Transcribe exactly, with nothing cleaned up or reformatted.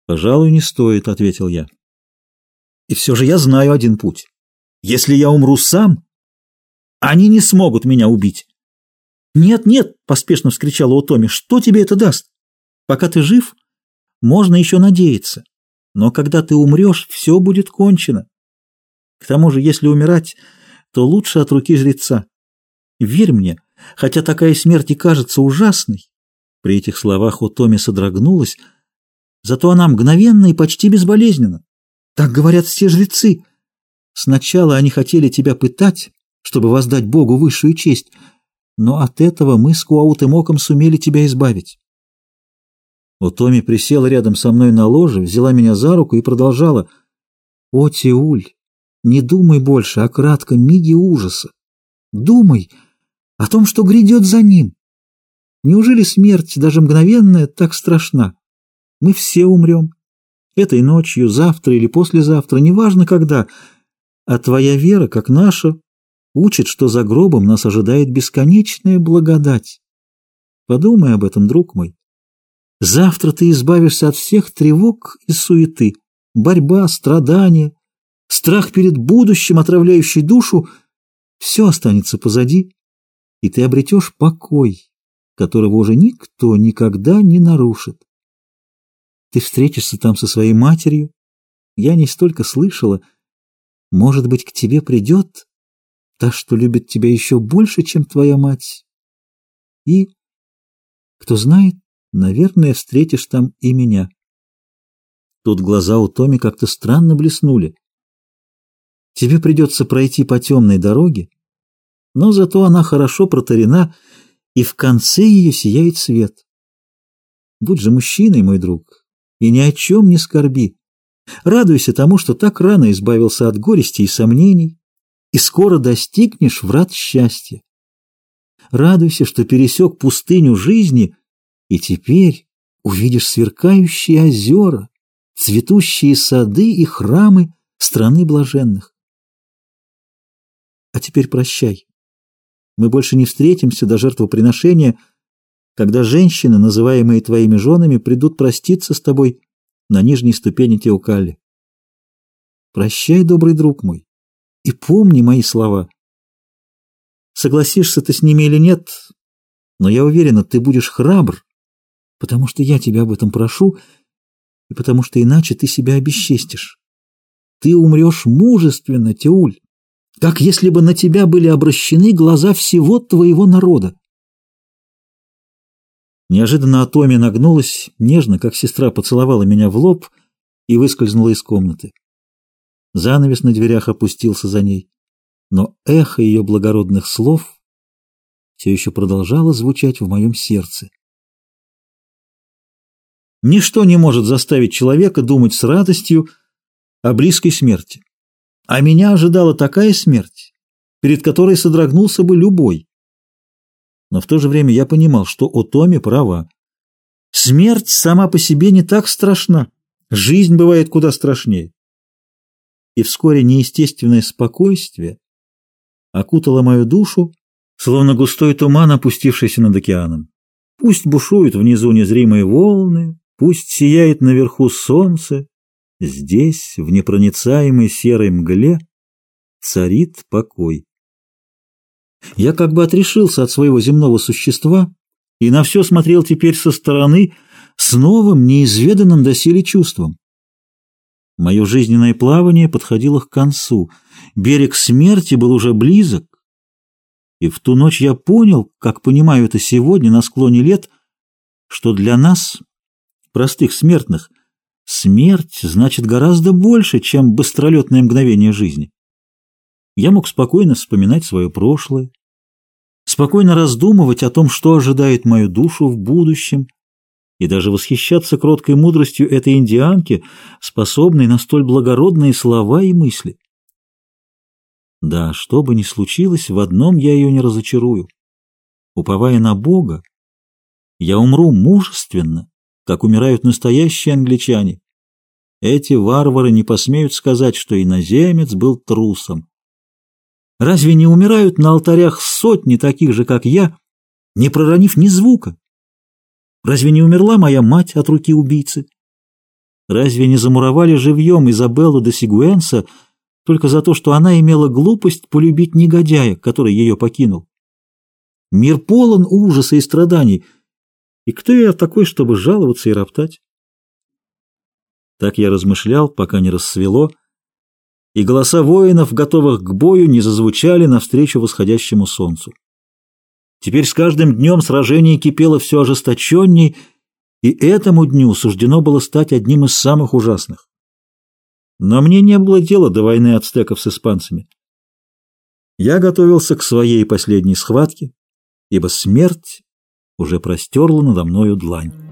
«Пожалуй, не стоит», — ответил я. «И все же я знаю один путь. Если я умру сам, они не смогут меня убить». «Нет, нет», — поспешно вскричала Отоми, — «что тебе это даст? Пока ты жив, можно еще надеяться. Но когда ты умрешь, все будет кончено. К тому же, если умирать, то лучше от руки жреца. Верь мне, хотя такая смерть и кажется ужасной». При этих словах Отоми содрогнулась, зато она мгновенна и почти безболезненна. Так говорят все жрецы. Сначала они хотели тебя пытать, чтобы воздать Богу высшую честь, но от этого мы с Куаутэмоком сумели тебя избавить. Отоми присела рядом со мной на ложе, взяла меня за руку и продолжала: «О, Тиуль, не думай больше о кратком миге ужаса. Думай о том, что грядет за ним. Неужели смерть, даже мгновенная, так страшна? Мы все умрем. Этой ночью, завтра или послезавтра, неважно когда. А твоя вера, как наша, учит, что за гробом нас ожидает бесконечная благодать. Подумай об этом, друг мой. Завтра ты избавишься от всех тревог и суеты. Борьба, страдания, страх перед будущим, отравляющий душу — все останется позади, и ты обретешь покой, которого уже никто никогда не нарушит. Ты встретишься там со своей матерью. Я не столько слышала. Может быть, к тебе придет та, что любит тебя еще больше, чем твоя мать. И, кто знает, наверное, встретишь там и меня». Тут глаза у Томи как-то странно блеснули. «Тебе придется пройти по темной дороге, но зато она хорошо протарена, и в конце ее сияет свет. Будь же мужчиной, мой друг, и ни о чем не скорби. Радуйся тому, что так рано избавился от горести и сомнений, и скоро достигнешь врат счастья. Радуйся, что пересек пустыню жизни, и теперь увидишь сверкающие озера, цветущие сады и храмы страны блаженных. А теперь прощай. Мы больше не встретимся до жертвоприношения, когда женщины, называемые твоими женами, придут проститься с тобой на нижней ступени Теокалли. Прощай, добрый друг мой, и помни мои слова. Согласишься ты с ними или нет, но я уверена, ты будешь храбр, потому что я тебя об этом прошу, и потому что иначе ты себя обесчестишь. Ты умрешь мужественно, Теуль, как если бы на тебя были обращены глаза всего твоего народа». Неожиданно Отоми нагнулась, нежно, как сестра, поцеловала меня в лоб и выскользнула из комнаты. Занавес на дверях опустился за ней, но эхо ее благородных слов все еще продолжало звучать в моем сердце. Ничто не может заставить человека думать с радостью о близкой смерти. А меня ожидала такая смерть, перед которой содрогнулся бы любой. Но в то же время я понимал, что Отоми права. Смерть сама по себе не так страшна, жизнь бывает куда страшнее. И вскоре неестественное спокойствие окутало мою душу, словно густой туман, опустившийся над океаном. Пусть бушуют внизу незримые волны, пусть сияет наверху солнце, здесь, в непроницаемой серой мгле, царит покой. Я как бы отрешился от своего земного существа и на все смотрел теперь со стороны с новым, неизведанным доселе чувством. Мое жизненное плавание подходило к концу, берег смерти был уже близок, и в ту ночь я понял, как понимаю это сегодня на склоне лет, что для нас, простых смертных, смерть значит гораздо больше, чем быстролетное мгновение жизни. Я мог спокойно вспоминать свое прошлое, спокойно раздумывать о том, что ожидает мою душу в будущем, и даже восхищаться кроткой мудростью этой индианки, способной на столь благородные слова и мысли. Да, что бы ни случилось, в одном я ее не разочарую. Уповая на Бога, я умру мужественно, как умирают настоящие англичане. Эти варвары не посмеют сказать, что иноземец был трусом. Разве не умирают на алтарях сотни таких же, как я, не проронив ни звука? Разве не умерла моя мать от руки убийцы? Разве не замуровали живьем Изабеллу де Сигуэнса только за то, что она имела глупость полюбить негодяя, который ее покинул? Мир полон ужаса и страданий, и кто я такой, чтобы жаловаться и роптать? Так я размышлял, пока не рассвело, и голоса воинов, готовых к бою, не зазвучали навстречу восходящему солнцу. Теперь с каждым днем сражение кипело все ожесточенней, и этому дню суждено было стать одним из самых ужасных. Но мне не было дела до войны ацтеков с испанцами. Я готовился к своей последней схватке, ибо смерть уже простерла надо мною длань.